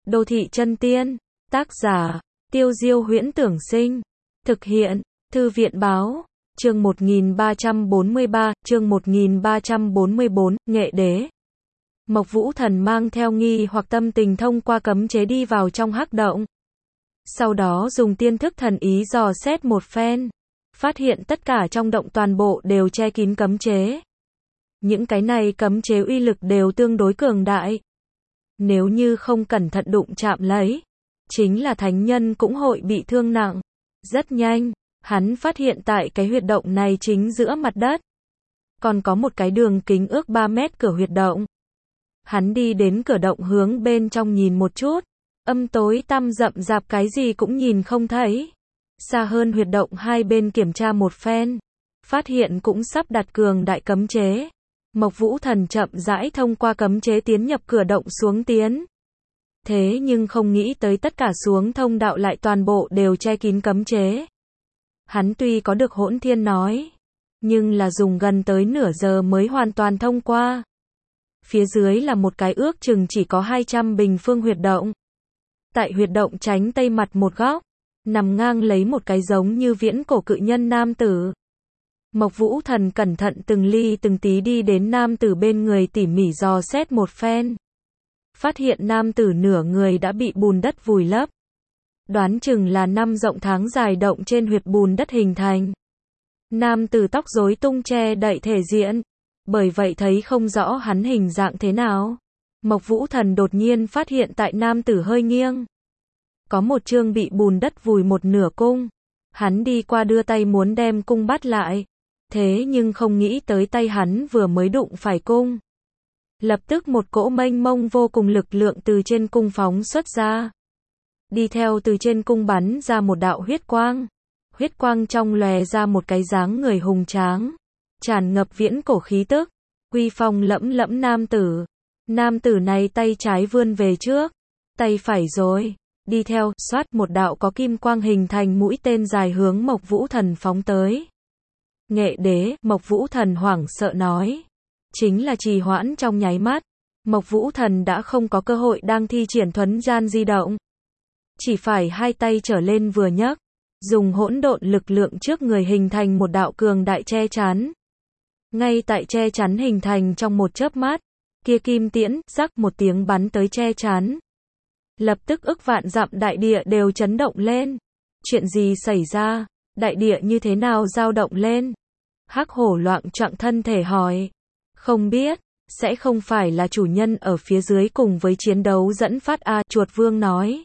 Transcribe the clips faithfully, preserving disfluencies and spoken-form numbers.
Đô thị chân tiên. Tác giả, Tiêu Diêu Huyễn Tưởng Sinh. Thực hiện, Thư viện Báo. Chương một nghìn ba trăm bốn mươi ba, chương một nghìn ba trăm bốn mươi bốn, Nghệ Đế. Mộc Vũ Thần mang theo nghi hoặc tâm tình thông qua cấm chế đi vào trong hắc động. Sau đó dùng tiên thức thần ý dò xét một phen. Phát hiện tất cả trong động toàn bộ đều che kín cấm chế. Những cái này cấm chế uy lực đều tương đối cường đại. Nếu như không cẩn thận đụng chạm lấy, chính là thánh nhân cũng hội bị thương nặng. Rất nhanh, hắn phát hiện tại cái huyệt động này chính giữa mặt đất. Còn có một cái đường kính ước ba mét cửa huyệt động. Hắn đi đến cửa động hướng bên trong nhìn một chút. Âm tối tăm rậm rạp cái gì cũng nhìn không thấy. Xa hơn huyệt động hai bên kiểm tra một phen. Phát hiện cũng sắp đặt cường đại cấm chế. Mộc Vũ Thần chậm rãi thông qua cấm chế tiến nhập cửa động xuống tiến. Thế nhưng không nghĩ tới tất cả xuống thông đạo lại toàn bộ đều che kín cấm chế. Hắn tuy có được Hỗn Thiên nói, nhưng là dùng gần tới nửa giờ mới hoàn toàn thông qua. Phía dưới là một cái ước chừng chỉ có hai trăm bình phương huyệt động. Tại huyệt động tránh tây mặt một góc, nằm ngang lấy một cái giống như viễn cổ cự nhân nam tử. Mộc Vũ Thần cẩn thận từng ly từng tí đi đến nam tử bên người tỉ mỉ dò xét một phen. Phát hiện nam tử nửa người đã bị bùn đất vùi lấp. Đoán chừng là năm rộng tháng dài động trên huyệt bùn đất hình thành. Nam tử tóc rối tung che đậy thể diện, bởi vậy thấy không rõ hắn hình dạng thế nào. Mộc Vũ Thần đột nhiên phát hiện tại nam tử hơi nghiêng. Có một chương bị bùn đất vùi một nửa cung. Hắn đi qua đưa tay muốn đem cung bắt lại. Thế nhưng không nghĩ tới tay hắn vừa mới đụng phải cung. Lập tức một cỗ mênh mông vô cùng lực lượng từ trên cung phóng xuất ra. Đi theo từ trên cung bắn ra một đạo huyết quang. Huyết quang trong lòe ra một cái dáng người hùng tráng. Tràn ngập viễn cổ khí tức. Uy phong lẫm lẫm nam tử. Nam tử này tay trái vươn về trước. Tay phải rồi. Đi theo, xoát một đạo có kim quang hình thành mũi tên dài hướng Mộc Vũ Thần phóng tới. Nghệ Đế, Mộc Vũ Thần hoảng sợ nói. Chính là trì hoãn trong nháy mắt. Mộc Vũ Thần đã không có cơ hội đang thi triển thuấn gian di động. Chỉ phải hai tay trở lên vừa nhấc. Dùng hỗn độn lực lượng trước người hình thành một đạo cường đại che chắn. Ngay tại che chắn hình thành trong một chớp mắt. Kia kim tiễn, rắc một tiếng bắn tới che chắn. Lập tức ức vạn dặm đại địa đều chấn động lên. Chuyện gì xảy ra? Đại địa như thế nào dao động lên? Hắc hổ loạng choạng thân thể hỏi. Không biết, sẽ không phải là chủ nhân ở phía dưới cùng với chiến đấu dẫn phát a, chuột vương nói.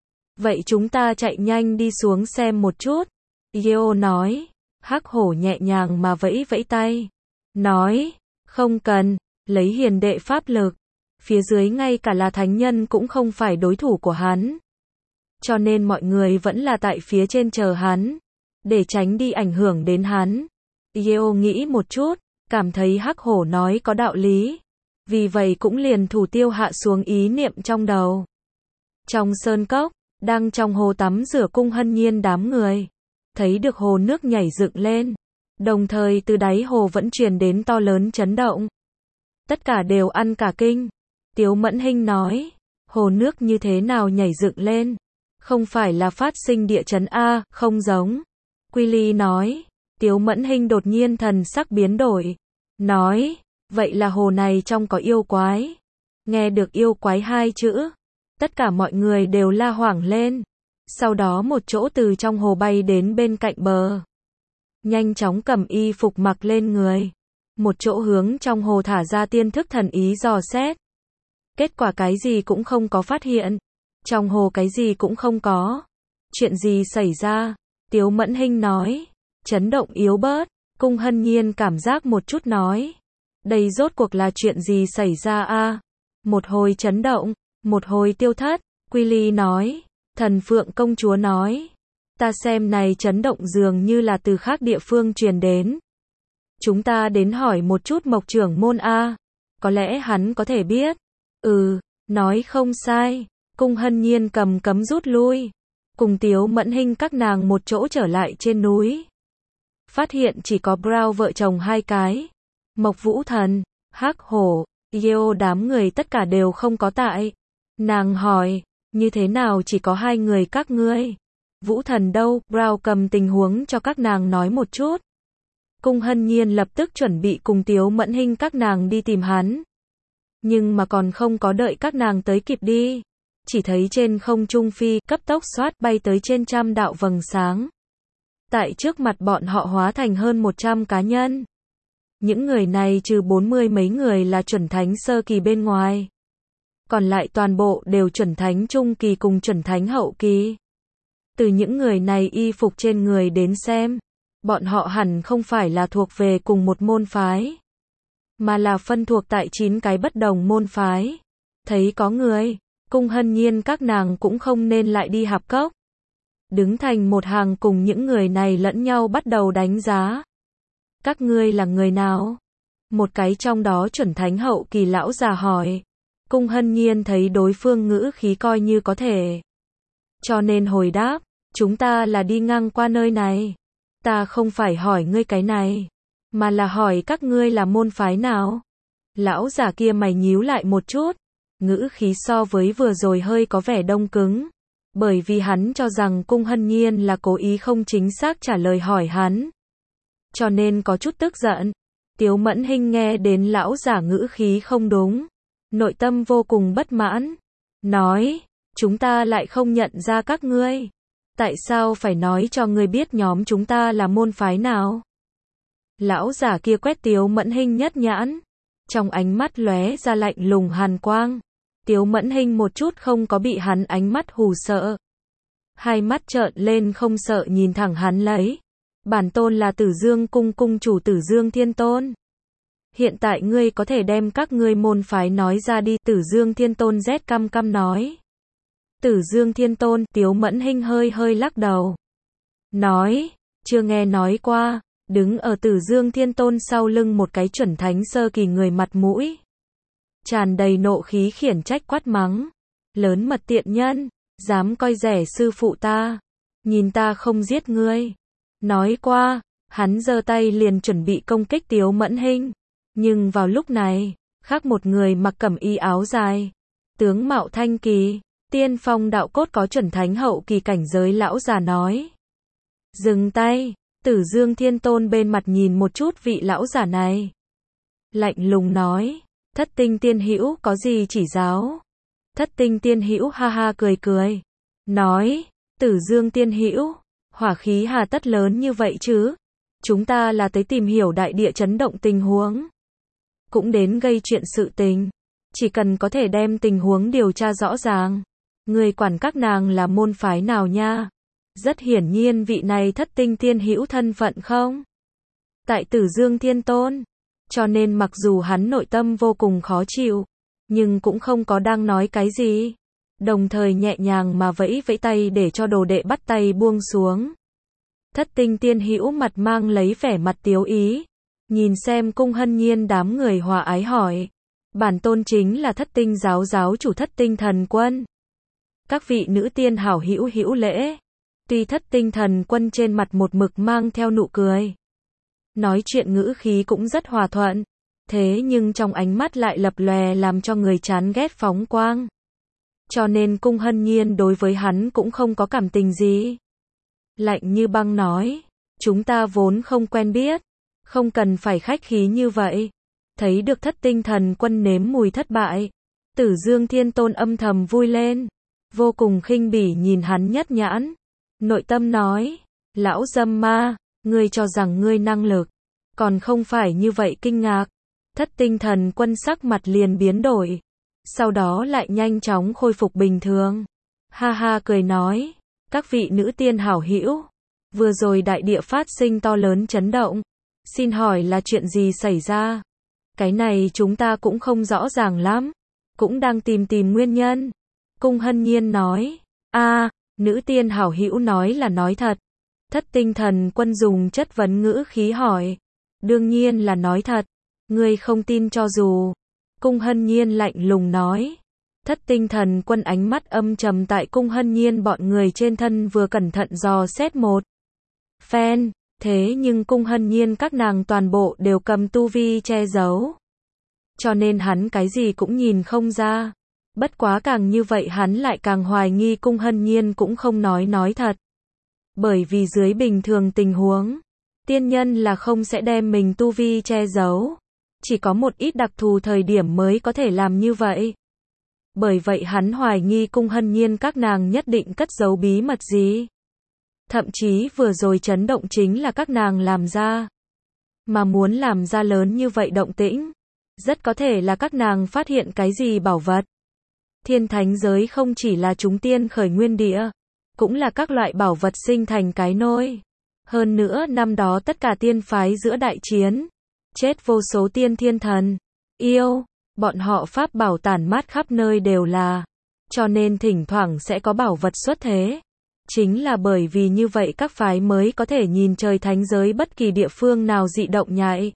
Vậy chúng ta chạy nhanh đi xuống xem một chút. Yeo nói. Hắc hổ nhẹ nhàng mà vẫy vẫy tay. Nói, không cần, lấy hiền đệ pháp lực. Phía dưới ngay cả là thánh nhân cũng không phải đối thủ của hắn. Cho nên mọi người vẫn là tại phía trên chờ hắn. Để tránh đi ảnh hưởng đến hắn. Yeo nghĩ một chút. Cảm thấy hắc hổ nói có đạo lý. Vì vậy cũng liền thủ tiêu hạ xuống ý niệm trong đầu. Trong sơn cốc, đang trong hồ tắm rửa Cung Hân Nhiên đám người. Thấy được hồ nước nhảy dựng lên. Đồng thời từ đáy hồ vẫn truyền đến to lớn chấn động. Tất cả đều ăn cả kinh. Tiếu Mẫn Hinh nói. Hồ nước như thế nào nhảy dựng lên? Không phải là phát sinh địa chấn a, không giống. Quy Ly nói. Tiếu Mẫn Hinh đột nhiên thần sắc biến đổi. Nói, vậy là hồ này trong có yêu quái. Nghe được yêu quái hai chữ. Tất cả mọi người đều la hoảng lên. Sau đó một chỗ từ trong hồ bay đến bên cạnh bờ. Nhanh chóng cầm y phục mặc lên người. Một chỗ hướng trong hồ thả ra tiên thức thần ý dò xét. Kết quả cái gì cũng không có phát hiện. Trong hồ cái gì cũng không có. Chuyện gì xảy ra? Tiếu Mẫn Hinh nói. Chấn động yếu bớt. Cung Hân Nhiên cảm giác một chút nói. Đây rốt cuộc là chuyện gì xảy ra a? Một hồi chấn động, một hồi tiêu thất. Quy Ly nói. Thần Phượng công chúa nói. Ta xem này chấn động dường như là từ khác địa phương truyền đến. Chúng ta đến hỏi một chút Mộc trưởng môn a. Có lẽ hắn có thể biết. Ừ, nói không sai. Cung Hân Nhiên cầm cấm rút lui. Cùng Tiếu Mẫn Hinh các nàng một chỗ trở lại trên núi. Phát hiện chỉ có Brown vợ chồng hai cái. Mộc Vũ Thần, Hắc Hổ, Yeo đám người tất cả đều không có tại. Nàng hỏi, Như thế nào chỉ có hai người các ngươi? Vũ Thần đâu? Brown cầm tình huống cho các nàng nói một chút. Cung Hân Nhiên lập tức chuẩn bị cùng Tiếu Mẫn Hinh các nàng đi tìm hắn. Nhưng mà còn không có đợi các nàng tới kịp đi. Chỉ thấy trên không trung phi, cấp tốc xoát bay tới trên trăm đạo vầng sáng. Tại trước mặt bọn họ hóa thành hơn một trăm cá nhân. Những người này trừ bốn mươi mấy người là chuẩn thánh sơ kỳ bên ngoài. Còn lại toàn bộ đều chuẩn thánh trung kỳ cùng chuẩn thánh hậu kỳ. Từ những người này y phục trên người đến xem, bọn họ hẳn không phải là thuộc về cùng một môn phái, mà là phân thuộc tại chín cái bất đồng môn phái. Thấy có người, Cung Hân Nhiên các nàng cũng không nên lại đi hạp cốc. Đứng thành một hàng cùng những người này lẫn nhau bắt đầu đánh giá. Các ngươi là người nào? Một cái trong đó chuẩn thánh hậu kỳ lão già hỏi. Cung Hân Nhiên thấy đối phương ngữ khí coi như có thể, cho nên hồi đáp, chúng ta là đi ngang qua nơi này. Ta không phải hỏi ngươi cái này, mà là hỏi các ngươi là môn phái nào. Lão già kia mày nhíu lại một chút, ngữ khí so với vừa rồi hơi có vẻ đông cứng, bởi vì hắn cho rằng Cung Hân Nhiên là cố ý không chính xác trả lời hỏi hắn, cho nên có chút tức giận. Tiếu Mẫn Hinh nghe đến lão già ngữ khí không đúng, nội tâm vô cùng bất mãn, nói, chúng ta lại không nhận ra các ngươi. Tại sao phải nói cho ngươi biết nhóm chúng ta là môn phái nào? Lão giả kia quét Tiếu Mẫn Hinh nhất nhãn, trong ánh mắt lóe ra lạnh lùng hàn quang. Tiếu Mẫn Hinh một chút không có bị hắn ánh mắt hù sợ. Hai mắt trợn lên không sợ nhìn thẳng hắn lấy. Bản tôn là Tử Dương cung cung chủ Tử Dương Thiên Tôn. Hiện tại ngươi có thể đem các ngươi môn phái nói ra đi. Tử Dương Thiên Tôn rét căm căm nói. Tử Dương Thiên Tôn, Tiếu Mẫn Hinh hơi hơi lắc đầu. Nói, chưa nghe nói qua. Đứng ở Tử Dương Thiên Tôn sau lưng một cái chuẩn thánh sơ kỳ người mặt mũi tràn đầy nộ khí khiển trách quát mắng. Lớn mật tiện nhân, dám coi rẻ sư phụ ta. Nhìn ta không giết ngươi. Nói qua, hắn giơ tay liền chuẩn bị công kích Tiếu Mẫn Hinh. Nhưng vào lúc này, khác một người mặc cẩm y áo dài, tướng mạo thanh kỳ, tiên phong đạo cốt có chuẩn thánh hậu kỳ cảnh giới lão già nói. Dừng tay. Tử Dương Thiên Tôn bên mặt nhìn một chút vị lão giả này, lạnh lùng nói, Thất Tinh Tiên Hữu có gì chỉ giáo? Thất Tinh Tiên Hữu ha ha cười cười, nói, Tử Dương Tiên Hữu, hỏa khí hà tất lớn như vậy chứ? Chúng ta là tới tìm hiểu đại địa chấn động tình huống, cũng đến gây chuyện sự tình, chỉ cần có thể đem tình huống điều tra rõ ràng. Người quản các nàng là môn phái nào nha? Rất hiển nhiên vị này Thất Tinh Tiên Hữu thân phận không? Tại Tử Dương Thiên Tôn. Cho nên mặc dù hắn nội tâm vô cùng khó chịu, nhưng cũng không có đang nói cái gì. Đồng thời nhẹ nhàng mà vẫy vẫy tay để cho đồ đệ bắt tay buông xuống. Thất Tinh Tiên Hữu mặt mang lấy vẻ mặt tiếu ý. Nhìn xem Cung Hân Nhiên đám người hòa ái hỏi. Bản tôn chính là Thất Tinh giáo giáo chủ Thất Tinh Thần Quân. Các vị nữ tiên hảo hữu hữu lễ. Tuy Thất Tinh Thần Quân trên mặt một mực mang theo nụ cười, nói chuyện ngữ khí cũng rất hòa thuận, thế nhưng trong ánh mắt lại lập lòe làm cho người chán ghét phóng quang. Cho nên Cung Hân Nhiên đối với hắn cũng không có cảm tình gì. Lạnh như băng nói, chúng ta vốn không quen biết, không cần phải khách khí như vậy. Thấy được Thất Tinh Thần Quân nếm mùi thất bại, Tử Dương Thiên Tôn âm thầm vui lên, vô cùng khinh bỉ nhìn hắn nhất nhãn. Nội tâm nói, lão dâm ma, ngươi cho rằng ngươi năng lực, còn không phải như vậy kinh ngạc. Thất Tinh Thần Quân sắc mặt liền biến đổi, sau đó lại nhanh chóng khôi phục bình thường. Ha ha cười nói, các vị nữ tiên hảo hữu, vừa rồi đại địa phát sinh to lớn chấn động, xin hỏi là chuyện gì xảy ra? Cái này chúng ta cũng không rõ ràng lắm, cũng đang tìm tìm nguyên nhân. Cung Hân Nhiên nói, a nữ tiên hảo hữu nói là nói thật. Thất Tinh Thần Quân dùng chất vấn ngữ khí hỏi. Đương nhiên là nói thật. Ngươi không tin cho dù. Cung Hân Nhiên lạnh lùng nói. Thất Tinh Thần Quân ánh mắt âm trầm tại Cung Hân Nhiên bọn người trên thân vừa cẩn thận dò xét một phen. Thế nhưng Cung Hân Nhiên các nàng toàn bộ đều cầm tu vi che giấu, cho nên hắn cái gì cũng nhìn không ra. Bất quá càng như vậy hắn lại càng hoài nghi Cung Hân Nhiên cũng không nói nói thật. Bởi vì dưới bình thường tình huống, tiên nhân là không sẽ đem mình tu vi che giấu. Chỉ có một ít đặc thù thời điểm mới có thể làm như vậy. Bởi vậy hắn hoài nghi Cung Hân Nhiên các nàng nhất định cất giấu bí mật gì. Thậm chí vừa rồi chấn động chính là các nàng làm ra. Mà muốn làm ra lớn như vậy động tĩnh, rất có thể là các nàng phát hiện cái gì bảo vật. Thiên thánh giới không chỉ là chúng tiên khởi nguyên địa, cũng là các loại bảo vật sinh thành cái nôi. Hơn nữa năm đó tất cả tiên phái giữa đại chiến, chết vô số tiên thiên thần, yêu, bọn họ pháp bảo tản mát khắp nơi đều là. Cho nên thỉnh thoảng sẽ có bảo vật xuất thế. Chính là bởi vì như vậy các phái mới có thể nhìn trời thánh giới bất kỳ địa phương nào dị động nhạy.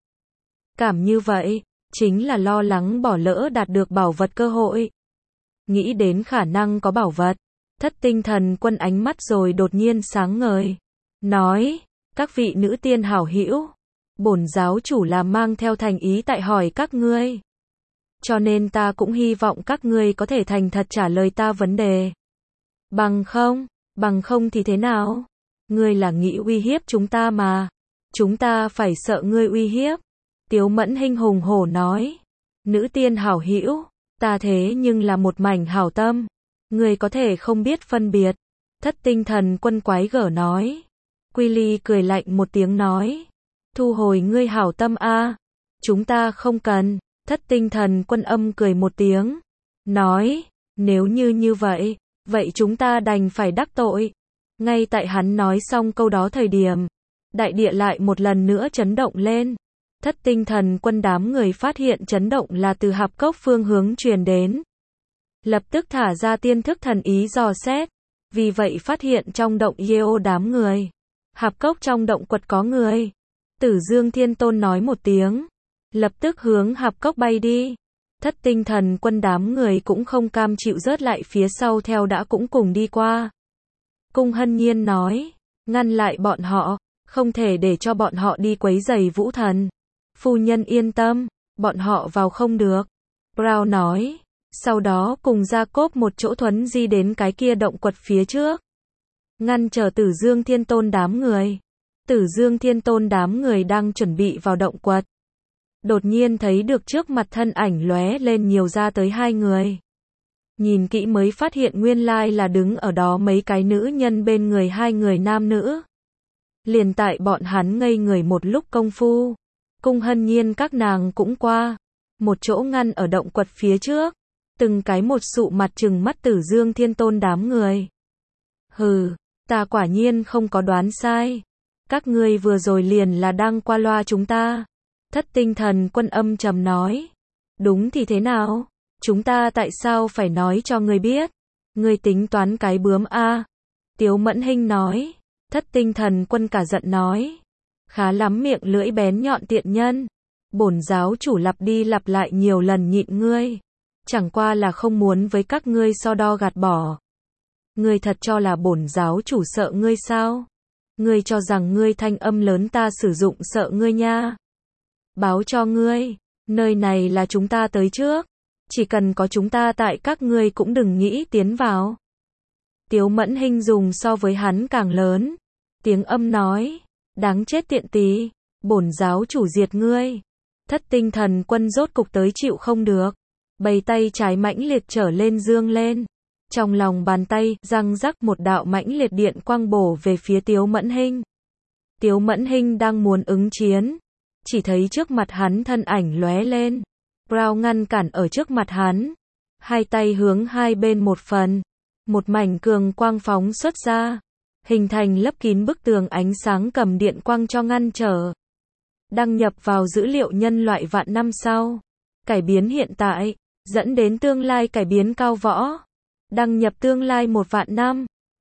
Cảm như vậy, chính là lo lắng bỏ lỡ đạt được bảo vật cơ hội. Nghĩ đến khả năng có bảo vật, Thất Tinh Thần Quân ánh mắt rồi đột nhiên sáng ngời. Nói, các vị nữ tiên hảo hữu, bổn giáo chủ là mang theo thành ý tại hỏi các ngươi. Cho nên ta cũng hy vọng các ngươi có thể thành thật trả lời ta vấn đề. Bằng không, bằng không thì thế nào? Ngươi là nghĩ uy hiếp chúng ta mà. Chúng ta phải sợ ngươi uy hiếp. Tiếu Mẫn Hinh hùng hổ nói. Nữ tiên hảo hữu, ta thế nhưng là một mảnh hảo tâm. Ngươi có thể không biết phân biệt. Thất Tinh Thần Quân quái gở nói. Quy Ly cười lạnh một tiếng nói. Thu hồi ngươi hảo tâm a, chúng ta không cần. Thất Tinh Thần Quân âm cười một tiếng. Nói, nếu như như vậy, vậy chúng ta đành phải đắc tội. Ngay tại hắn nói xong câu đó thời điểm, đại địa lại một lần nữa chấn động lên. Thất Tinh Thần Quân đám người phát hiện chấn động là từ hạp cốc phương hướng truyền đến. Lập tức thả ra tiên thức thần ý dò xét. Vì vậy phát hiện trong động Yeo đám người. Hạp cốc trong động quật có người. Tử Dương Thiên Tôn nói một tiếng. Lập tức hướng hạp cốc bay đi. Thất Tinh Thần Quân đám người cũng không cam chịu rớt lại phía sau theo đã cũng cùng đi qua. Cung Hân Nhiên nói. Ngăn lại bọn họ. Không thể để cho bọn họ đi quấy rầy Vũ Thần. Phu nhân yên tâm. Bọn họ vào không được. Brown nói. Sau đó cùng Jacob một chỗ thuấn di đến cái kia động quật phía trước. Ngăn trở Tử Dương Thiên Tôn đám người. Tử Dương Thiên Tôn đám người đang chuẩn bị vào động quật. Đột nhiên thấy được trước mặt thân ảnh lóe lên nhiều ra tới hai người. Nhìn kỹ mới phát hiện nguyên lai là đứng ở đó mấy cái nữ nhân bên người hai người nam nữ. Liền tại bọn hắn ngây người một lúc công phu. Cung Hân Nhiên các nàng cũng qua. Một chỗ ngăn ở động quật phía trước. Từng cái một sụ mặt trừng mắt Tử Dương Thiên Tôn đám người. Hừ, ta quả nhiên không có đoán sai. Các ngươi vừa rồi liền là đang qua loa chúng ta. Thất Tinh Thần Quân âm trầm nói. Đúng thì thế nào? Chúng ta tại sao phải nói cho ngươi biết? Ngươi tính toán cái bướm a? Tiếu Mẫn Hinh nói. Thất Tinh Thần Quân cả giận nói. Khá lắm miệng lưỡi bén nhọn tiện nhân. Bổn giáo chủ lặp đi lặp lại nhiều lần nhịn ngươi. Chẳng qua là không muốn với các ngươi so đo gạt bỏ. Ngươi thật cho là bổn giáo chủ sợ ngươi sao? Ngươi cho rằng ngươi thanh âm lớn ta sử dụng sợ ngươi nha. Báo cho ngươi, nơi này là chúng ta tới trước. Chỉ cần có chúng ta tại các ngươi cũng đừng nghĩ tiến vào. Tiếu Mẫn Hinh dùng so với hắn càng lớn. Tiếng âm nói, đáng chết tiện tí, bổn giáo chủ diệt ngươi. Thất Tinh Thần Quân rốt cục tới chịu không được. Bày tay trái mãnh liệt trở lên dương lên. Trong lòng bàn tay, răng rắc một đạo mãnh liệt điện quang bổ về phía Tiếu Mẫn Hinh. Tiếu Mẫn Hinh đang muốn ứng chiến. Chỉ thấy trước mặt hắn thân ảnh lóe lên. Brown ngăn cản ở trước mặt hắn. Hai tay hướng hai bên một phần. Một mảnh cường quang phóng xuất ra. Hình thành lấp kín bức tường ánh sáng cầm điện quang cho ngăn trở. Đăng nhập vào dữ liệu nhân loại vạn năm sau. Cải biến hiện tại. Dẫn đến tương lai cải biến cao võ. Đăng nhập tương lai một vạn năm.